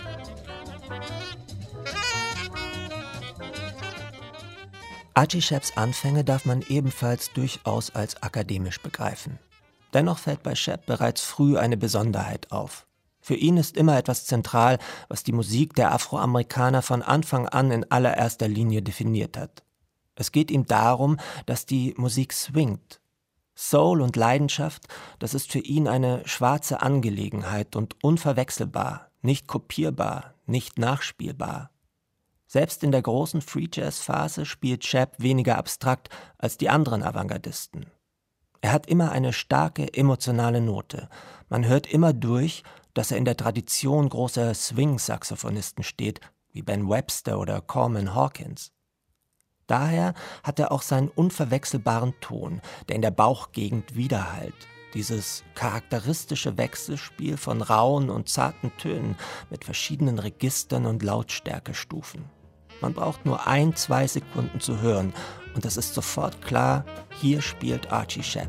Archie Shepps Anfänge darf man ebenfalls durchaus als akademisch begreifen. Dennoch fällt bei Shepp bereits früh eine Besonderheit auf. Für ihn ist immer etwas zentral, was die Musik der Afroamerikaner von Anfang an in allererster Linie definiert hat. Es geht ihm darum, dass die Musik swingt. Soul und Leidenschaft, das ist für ihn eine schwarze Angelegenheit und unverwechselbar, nicht kopierbar, nicht nachspielbar. Selbst in der großen Free-Jazz-Phase spielt Shepp weniger abstrakt als die anderen Avantgardisten. Er hat immer eine starke emotionale Note. Man hört immer durch, dass er in der Tradition großer Swing-Saxophonisten steht, wie Ben Webster oder Coleman Hawkins. Daher hat er auch seinen unverwechselbaren Ton, der in der Bauchgegend widerhallt. Dieses charakteristische Wechselspiel von rauen und zarten Tönen mit verschiedenen Registern und Lautstärkestufen. Man braucht nur ein, zwei Sekunden zu hören und es ist sofort klar, hier spielt Archie Shepp.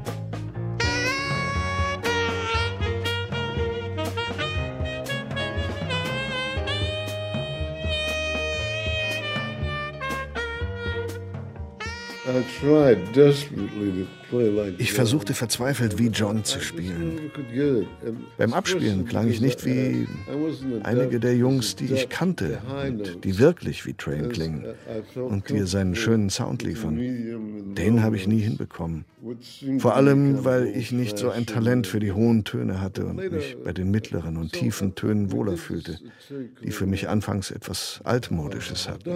Ich versuchte verzweifelt, wie John zu spielen. Beim Abspielen klang ich nicht wie einige der Jungs, die ich kannte und die wirklich wie Train klingen und die seinen schönen Sound liefern. Den habe ich nie hinbekommen. Vor allem, weil ich nicht so ein Talent für die hohen Töne hatte und mich bei den mittleren und tiefen Tönen wohler fühlte, die für mich anfangs etwas Altmodisches hatten.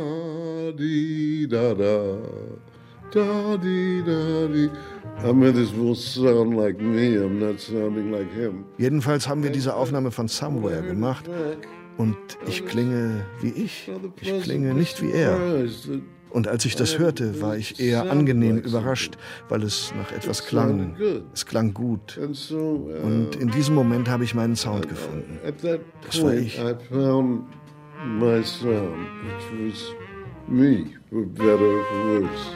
Da di da di. I mean, this will sound like me. I'm not sounding like him. Jedenfalls haben wir diese Aufnahme von Somewhere gemacht und ich klinge wie ich. Ich klinge nicht wie er. Und als ich das hörte, war ich eher angenehm überrascht, weil es nach etwas klang. Es klang gut. Und in diesem Moment habe ich meinen Sound gefunden. Das war ich. I found my sound, which was me, for better or for worse.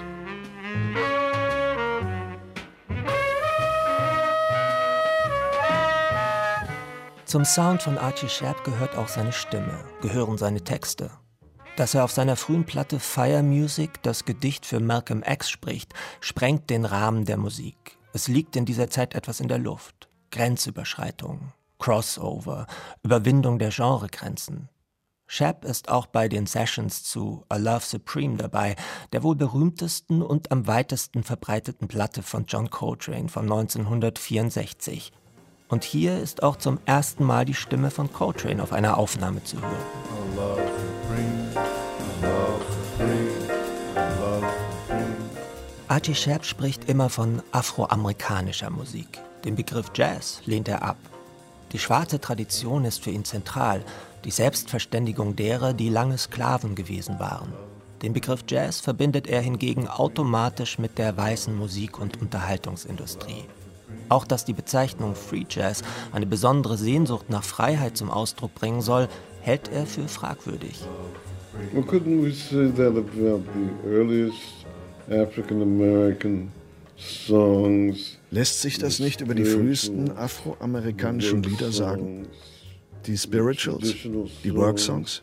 Zum Sound von Archie Shepp gehört auch seine Stimme, gehören seine Texte. Dass er auf seiner frühen Platte Fire Music das Gedicht für Malcolm X spricht, sprengt den Rahmen der Musik. Es liegt in dieser Zeit etwas in der Luft. Grenzüberschreitung, Crossover, Überwindung der Genregrenzen. Shepp ist auch bei den Sessions zu A Love Supreme dabei, der wohl berühmtesten und am weitesten verbreiteten Platte von John Coltrane von neunzehnhundertvierundsechzig. Und hier ist auch zum ersten Mal die Stimme von Coltrane auf einer Aufnahme zu hören. A love supreme, a love supreme, a love supreme. Archie Shepp spricht immer von afroamerikanischer Musik. Den Begriff Jazz lehnt er ab. Die schwarze Tradition ist für ihn zentral, die Selbstverständigung derer, die lange Sklaven gewesen waren. Den Begriff Jazz verbindet er hingegen automatisch mit der weißen Musik- und Unterhaltungsindustrie. Auch dass die Bezeichnung Free Jazz eine besondere Sehnsucht nach Freiheit zum Ausdruck bringen soll, hält er für fragwürdig. Well, couldn't we say that about the earliest African American songs? Lässt sich das nicht über die frühesten afroamerikanischen Lieder sagen? Die Spirituals, die Worksongs?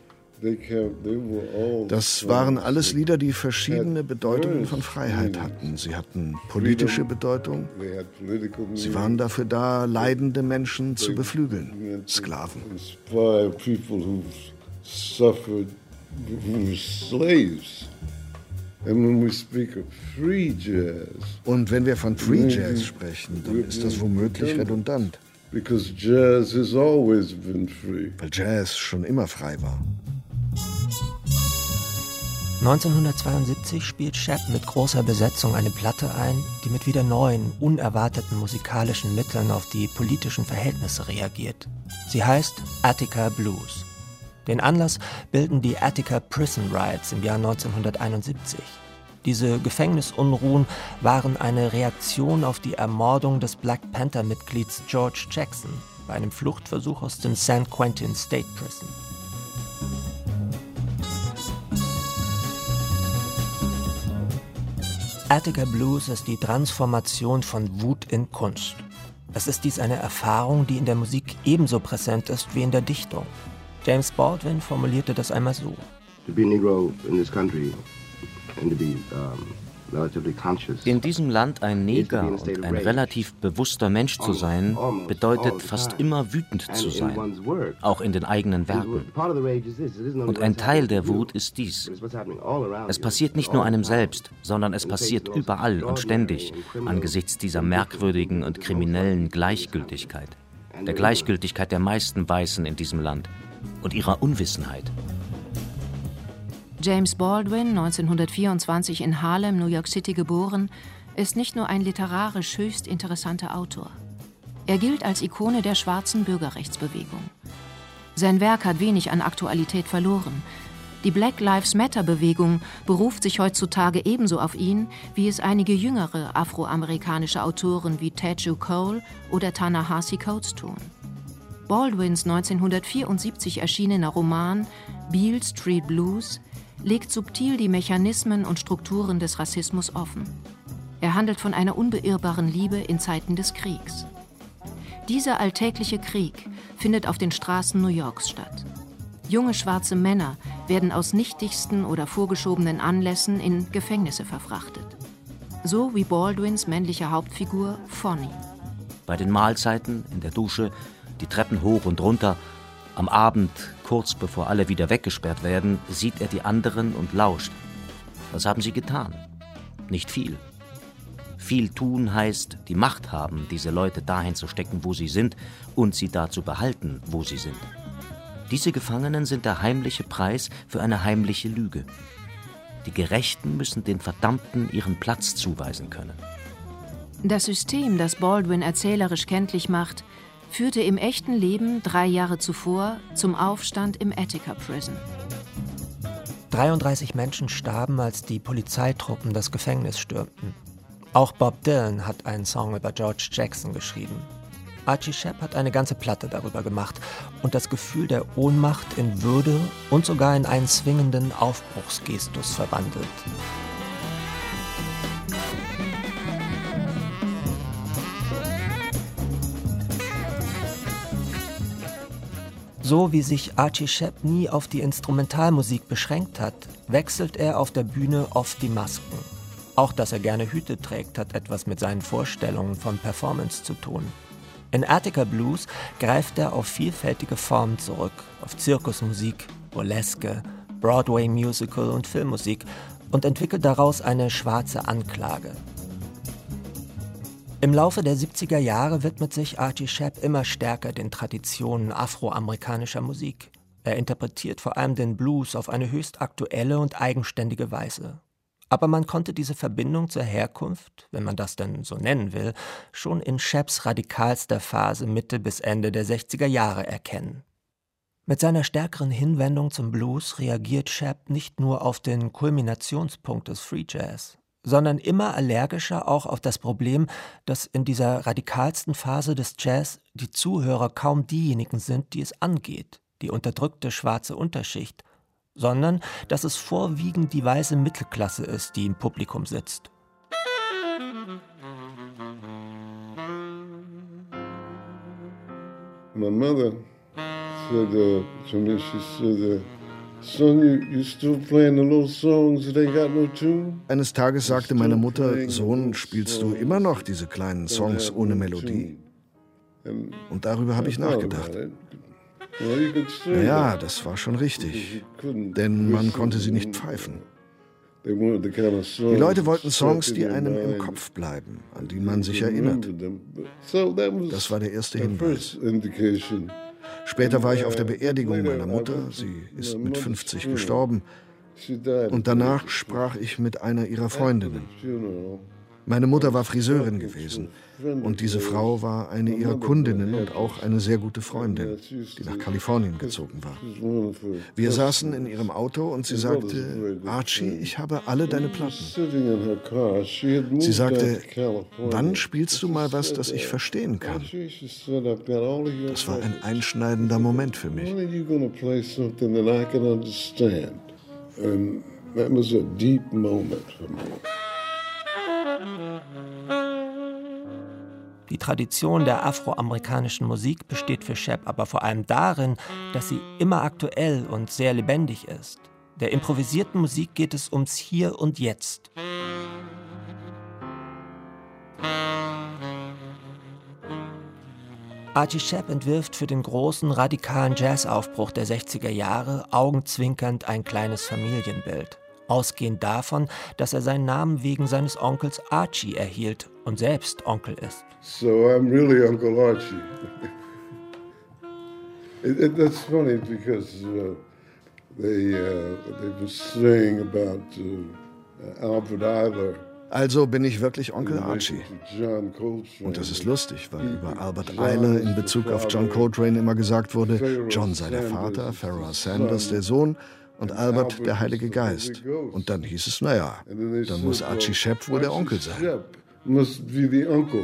Das waren alles Lieder, die verschiedene Bedeutungen von Freiheit hatten. Sie hatten politische Bedeutung. Sie waren dafür da, leidende Menschen zu beflügeln, Sklaven. Und wenn wir von Free Jazz sprechen, dann ist das womöglich redundant. Because jazz has always been free. Weil Jazz schon immer frei war. neunzehnhundertzweiundsiebzig spielt Shepp mit großer Besetzung eine Platte ein, die mit wieder neuen, unerwarteten musikalischen Mitteln auf die politischen Verhältnisse reagiert. Sie heißt Attica Blues. Den Anlass bilden die Attica Prison Riots im Jahr neunzehnhunderteinundsiebzig. Diese Gefängnisunruhen waren eine Reaktion auf die Ermordung des Black Panther-Mitglieds George Jackson bei einem Fluchtversuch aus dem San Quentin State Prison. Attica Blues ist die Transformation von Wut in Kunst. Es ist dies eine Erfahrung, die in der Musik ebenso präsent ist wie in der Dichtung. James Baldwin formulierte das einmal so: To be a Negro in this country and to be um, relatively conscious. In diesem Land ein Neger und ein relativ bewusster Mensch zu sein, bedeutet fast immer wütend zu sein, auch in den eigenen Werken. Und ein Teil der Wut ist dies. Es passiert nicht nur einem selbst, sondern es passiert überall und ständig angesichts dieser merkwürdigen und kriminellen Gleichgültigkeit, der Gleichgültigkeit der meisten Weißen in diesem Land und ihrer Unwissenheit. James Baldwin, neunzehnhundertvierundzwanzig in Harlem, New York City geboren, ist nicht nur ein literarisch höchst interessanter Autor. Er gilt als Ikone der schwarzen Bürgerrechtsbewegung. Sein Werk hat wenig an Aktualität verloren. Die Black Lives Matter-Bewegung beruft sich heutzutage ebenso auf ihn, wie es einige jüngere afroamerikanische Autoren wie Teju Cole oder Ta-Nehisi Coates tun. Baldwins neunzehnhundertvierundsiebzig erschienener Roman Beale Street Blues legt subtil die Mechanismen und Strukturen des Rassismus offen. Er handelt von einer unbeirrbaren Liebe in Zeiten des Kriegs. Dieser alltägliche Krieg findet auf den Straßen New Yorks statt. Junge schwarze Männer werden aus nichtigsten oder vorgeschobenen Anlässen in Gefängnisse verfrachtet. So wie Baldwins männliche Hauptfigur Fonny. Bei den Mahlzeiten, in der Dusche, die Treppen hoch und runter, am Abend, kurz bevor alle wieder weggesperrt werden, sieht er die anderen und lauscht. Was haben sie getan? Nicht viel. Viel tun heißt, die Macht haben, diese Leute dahin zu stecken, wo sie sind, und sie da zu behalten, wo sie sind. Diese Gefangenen sind der heimliche Preis für eine heimliche Lüge. Die Gerechten müssen den Verdammten ihren Platz zuweisen können. Das System, das Baldwin erzählerisch kenntlich macht, führte im echten Leben drei Jahre zuvor zum Aufstand im Attica Prison. dreiunddreißig Menschen starben, als die Polizeitruppen das Gefängnis stürmten. Auch Bob Dylan hat einen Song über George Jackson geschrieben. Archie Shepp hat eine ganze Platte darüber gemacht und das Gefühl der Ohnmacht in Würde und sogar in einen zwingenden Aufbruchsgestus verwandelt. So wie sich Archie Shepp nie auf die Instrumentalmusik beschränkt hat, wechselt er auf der Bühne oft die Masken. Auch dass er gerne Hüte trägt, hat etwas mit seinen Vorstellungen von Performance zu tun. In Attica Blues greift er auf vielfältige Formen zurück, auf Zirkusmusik, Burleske, Broadway-Musical und Filmmusik und entwickelt daraus eine schwarze Anklage. Im Laufe der siebziger Jahre widmet sich Archie Shepp immer stärker den Traditionen afroamerikanischer Musik. Er interpretiert vor allem den Blues auf eine höchst aktuelle und eigenständige Weise. Aber man konnte diese Verbindung zur Herkunft, wenn man das denn so nennen will, schon in Shepps radikalster Phase Mitte bis Ende der sechziger Jahre erkennen. Mit seiner stärkeren Hinwendung zum Blues reagiert Shepp nicht nur auf den Kulminationspunkt des Free Jazz, sondern immer allergischer auch auf das Problem, dass in dieser radikalsten Phase des Jazz die Zuhörer kaum diejenigen sind, die es angeht, die unterdrückte schwarze Unterschicht, sondern dass es vorwiegend die weiße Mittelklasse ist, die im Publikum sitzt. My mother said uh, to me, she said, uh, son, you, you still playing the little songs, they got no tune? Eines Tages sagte meine Mutter, Sohn, spielst du immer noch diese kleinen Songs ohne Melodie? Und darüber habe ich nachgedacht. Ja, das war schon richtig, denn man konnte sie nicht pfeifen. Die Leute wollten Songs, die einem im Kopf bleiben, an die man sich erinnert. Das war der erste Hinweis. Später war ich auf der Beerdigung meiner Mutter, sie ist mit fünfzig gestorben, und danach sprach ich mit einer ihrer Freundinnen. Meine Mutter war Friseurin gewesen und diese Frau war eine ihrer Kundinnen und auch eine sehr gute Freundin, die nach Kalifornien gezogen war. Wir saßen in ihrem Auto und sie sagte, Archie, ich habe alle deine Platten. Sie sagte, wann spielst du mal was, das ich verstehen kann? Das war ein einschneidender Moment für mich. That was a deep moment for me. Die Tradition der afroamerikanischen Musik besteht für Shepp aber vor allem darin, dass sie immer aktuell und sehr lebendig ist. Der improvisierten Musik geht es ums Hier und Jetzt. Archie Shepp entwirft für den großen, radikalen Jazzaufbruch der sechziger Jahre augenzwinkernd ein kleines Familienbild. Ausgehend davon, dass er seinen Namen wegen seines Onkels Archie erhielt und selbst Onkel ist. So I'm really Uncle Archie. it, it, that's funny because uh, they uh, they were saying about uh, Albert Ayler. Also bin ich wirklich Onkel Archie. Und das ist lustig, weil über Albert Ayler in Bezug auf John Coltrane immer gesagt wurde, John sei der Vater, Pharoah Sanders der Sohn und Albert der Heilige Geist. Und dann hieß es, naja, dann muss Archie Shepp wohl der Onkel sein. Must be the uncle.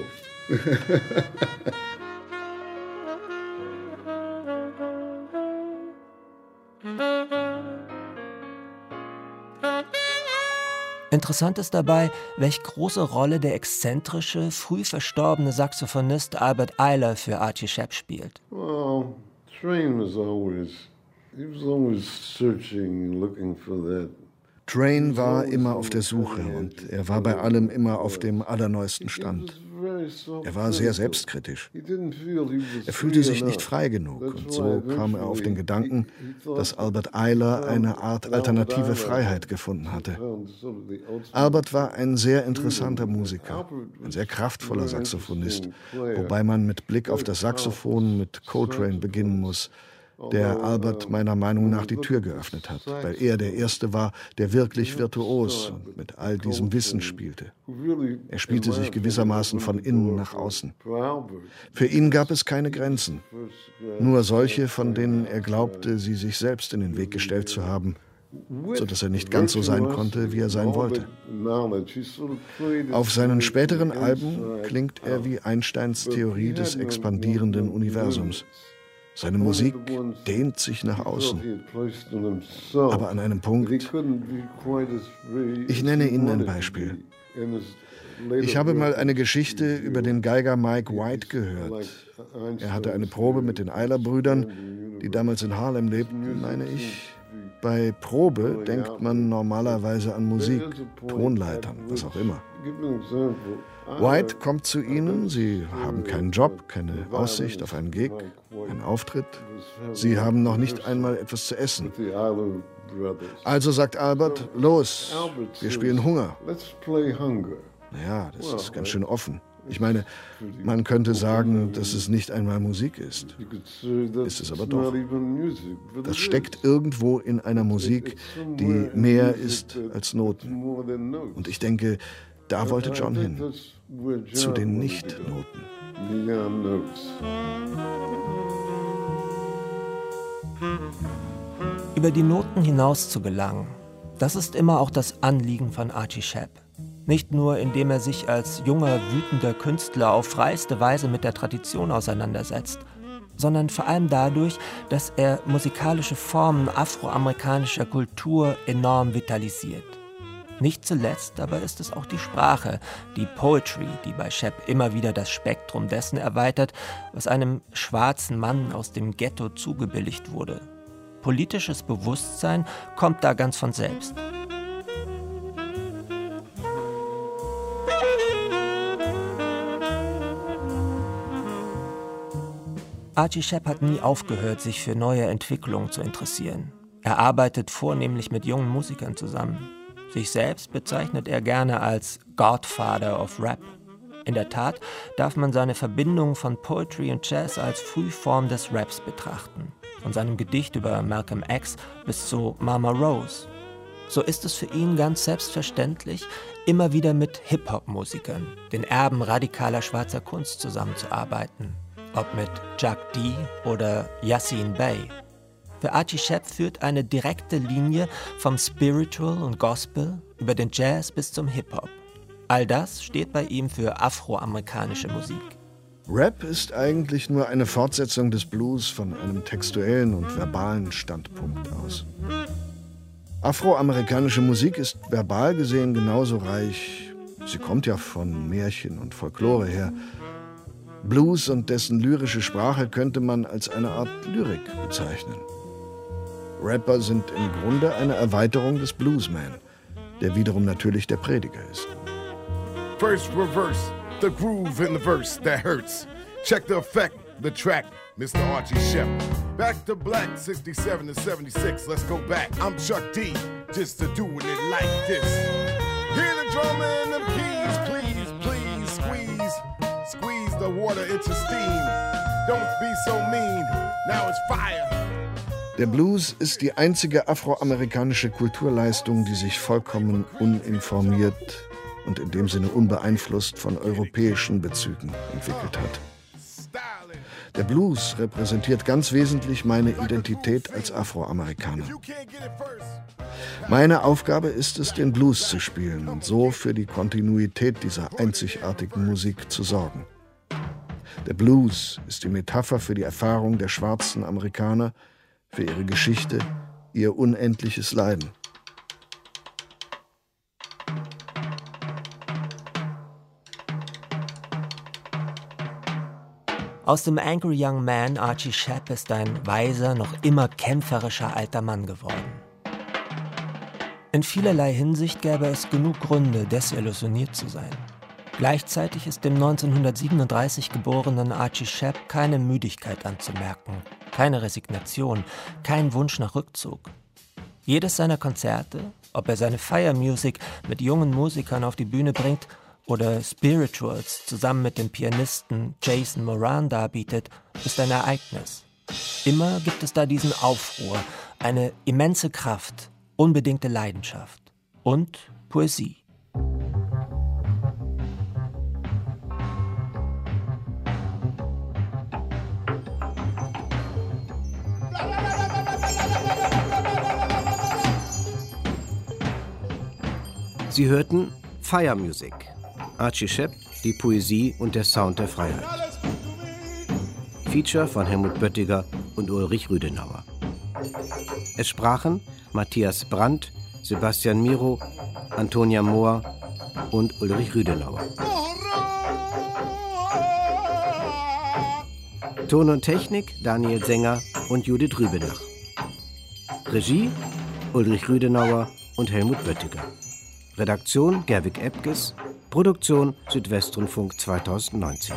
Interessant ist dabei, welch große Rolle der exzentrische, früh verstorbene Saxophonist Albert Ayler für Archie Shepp spielt. Well, Train was always, he was always searching, looking for that. Train war immer auf der Suche und er war bei allem immer auf dem allerneuesten Stand. Er war sehr selbstkritisch. Er fühlte sich nicht frei genug und so kam er auf den Gedanken, dass Albert Ayler eine Art alternative Freiheit gefunden hatte. Albert war ein sehr interessanter Musiker, ein sehr kraftvoller Saxophonist, wobei man mit Blick auf das Saxophon mit Coltrane beginnen muss, der Albert meiner Meinung nach die Tür geöffnet hat, weil er der Erste war, der wirklich virtuos und mit all diesem Wissen spielte. Er spielte sich gewissermaßen von innen nach außen. Für ihn gab es keine Grenzen, nur solche, von denen er glaubte, sie sich selbst in den Weg gestellt zu haben, sodass er nicht ganz so sein konnte, wie er sein wollte. Auf seinen späteren Alben klingt er wie Einsteins Theorie des expandierenden Universums. Seine Musik dehnt sich nach außen. Aber an einem Punkt, ich nenne Ihnen ein Beispiel. Ich habe mal eine Geschichte über den Geiger Mike White gehört. Er hatte eine Probe mit den Ayler-Brüdern, die damals in Harlem lebten, meine ich. Bei Probe denkt man normalerweise an Musik, Tonleitern, was auch immer. White kommt zu ihnen, sie haben keinen Job, keine Aussicht auf einen Gig, einen Auftritt. Sie haben noch nicht einmal etwas zu essen. Also sagt Albert, los, wir spielen Hunger. Naja, das ist ganz schön offen. Ich meine, man könnte sagen, dass es nicht einmal Musik ist. Ist es aber doch. Das steckt irgendwo in einer Musik, die mehr ist als Noten. Und ich denke, da wollte John hin. Zu den Nicht-Noten. Über die Noten hinaus zu gelangen, das ist immer auch das Anliegen von Archie Shepp. Nicht nur, indem er sich als junger, wütender Künstler auf freiste Weise mit der Tradition auseinandersetzt, sondern vor allem dadurch, dass er musikalische Formen afroamerikanischer Kultur enorm vitalisiert. Nicht zuletzt aber ist es auch die Sprache, die Poetry, die bei Shepp immer wieder das Spektrum dessen erweitert, was einem schwarzen Mann aus dem Ghetto zugebilligt wurde. Politisches Bewusstsein kommt da ganz von selbst. Archie Shepp hat nie aufgehört, sich für neue Entwicklungen zu interessieren. Er arbeitet vornehmlich mit jungen Musikern zusammen. Sich selbst bezeichnet er gerne als Godfather of Rap. In der Tat darf man seine Verbindung von Poetry und Jazz als Frühform des Raps betrachten. Von seinem Gedicht über Malcolm X bis zu Mama Rose. So ist es für ihn ganz selbstverständlich, immer wieder mit Hip-Hop-Musikern, den Erben radikaler schwarzer Kunst, zusammenzuarbeiten. Ob mit Chuck D oder Yasiin Bey. Für Archie Shepp führt eine direkte Linie vom Spiritual und Gospel über den Jazz bis zum Hip-Hop. All das steht bei ihm für afroamerikanische Musik. Rap ist eigentlich nur eine Fortsetzung des Blues von einem textuellen und verbalen Standpunkt aus. Afroamerikanische Musik ist verbal gesehen genauso reich. Sie kommt ja von Märchen und Folklore her. Blues und dessen lyrische Sprache könnte man als eine Art Lyrik bezeichnen. Rapper sind im Grunde eine Erweiterung des Bluesman, der wiederum natürlich der Prediger ist. First reverse, the groove in the verse that hurts. Check the effect, the track, Mister Archie Shepp. Back to black, sixty-seven to seventy-six, let's go back. I'm Chuck D, just to doing it like this. Hear the drummer and the keys, please, please, squeeze. Squeeze the water into steam. Don't be so mean, now it's fire. Der Blues ist die einzige afroamerikanische Kulturleistung, die sich vollkommen uninformiert und in dem Sinne unbeeinflusst von europäischen Bezügen entwickelt hat. Der Blues repräsentiert ganz wesentlich meine Identität als Afroamerikaner. Meine Aufgabe ist es, den Blues zu spielen und so für die Kontinuität dieser einzigartigen Musik zu sorgen. Der Blues ist die Metapher für die Erfahrung der schwarzen Amerikaner, für ihre Geschichte, ihr unendliches Leiden. Aus dem Angry Young Man Archie Shepp ist ein weiser, noch immer kämpferischer alter Mann geworden. In vielerlei Hinsicht gäbe es genug Gründe, desillusioniert zu sein. Gleichzeitig ist dem neunzehnhundertsiebenunddreißig geborenen Archie Shepp keine Müdigkeit anzumerken, keine Resignation, kein Wunsch nach Rückzug. Jedes seiner Konzerte, ob er seine Fire Music mit jungen Musikern auf die Bühne bringt oder Spirituals zusammen mit dem Pianisten Jason Moran darbietet, ist ein Ereignis. Immer gibt es da diesen Aufruhr, eine immense Kraft, unbedingte Leidenschaft und Poesie. Sie hörten Fire Music. Archie Shepp, die Poesie und der Sound der Freiheit. Feature von Helmut Böttiger und Ulrich Rüdenauer. Es sprachen Matthias Brandt, Sebastian Miro, Antonia Mohr und Ulrich Rüdenauer. Ton und Technik Daniel Sänger und Judith Rübenach. Regie Ulrich Rüdenauer und Helmut Böttiger. Redaktion Gerwig Epges. Produktion Südwestrundfunk zweitausendneunzehn.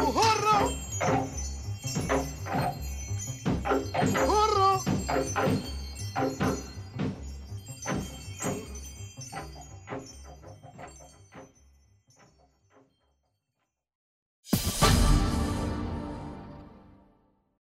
Horror!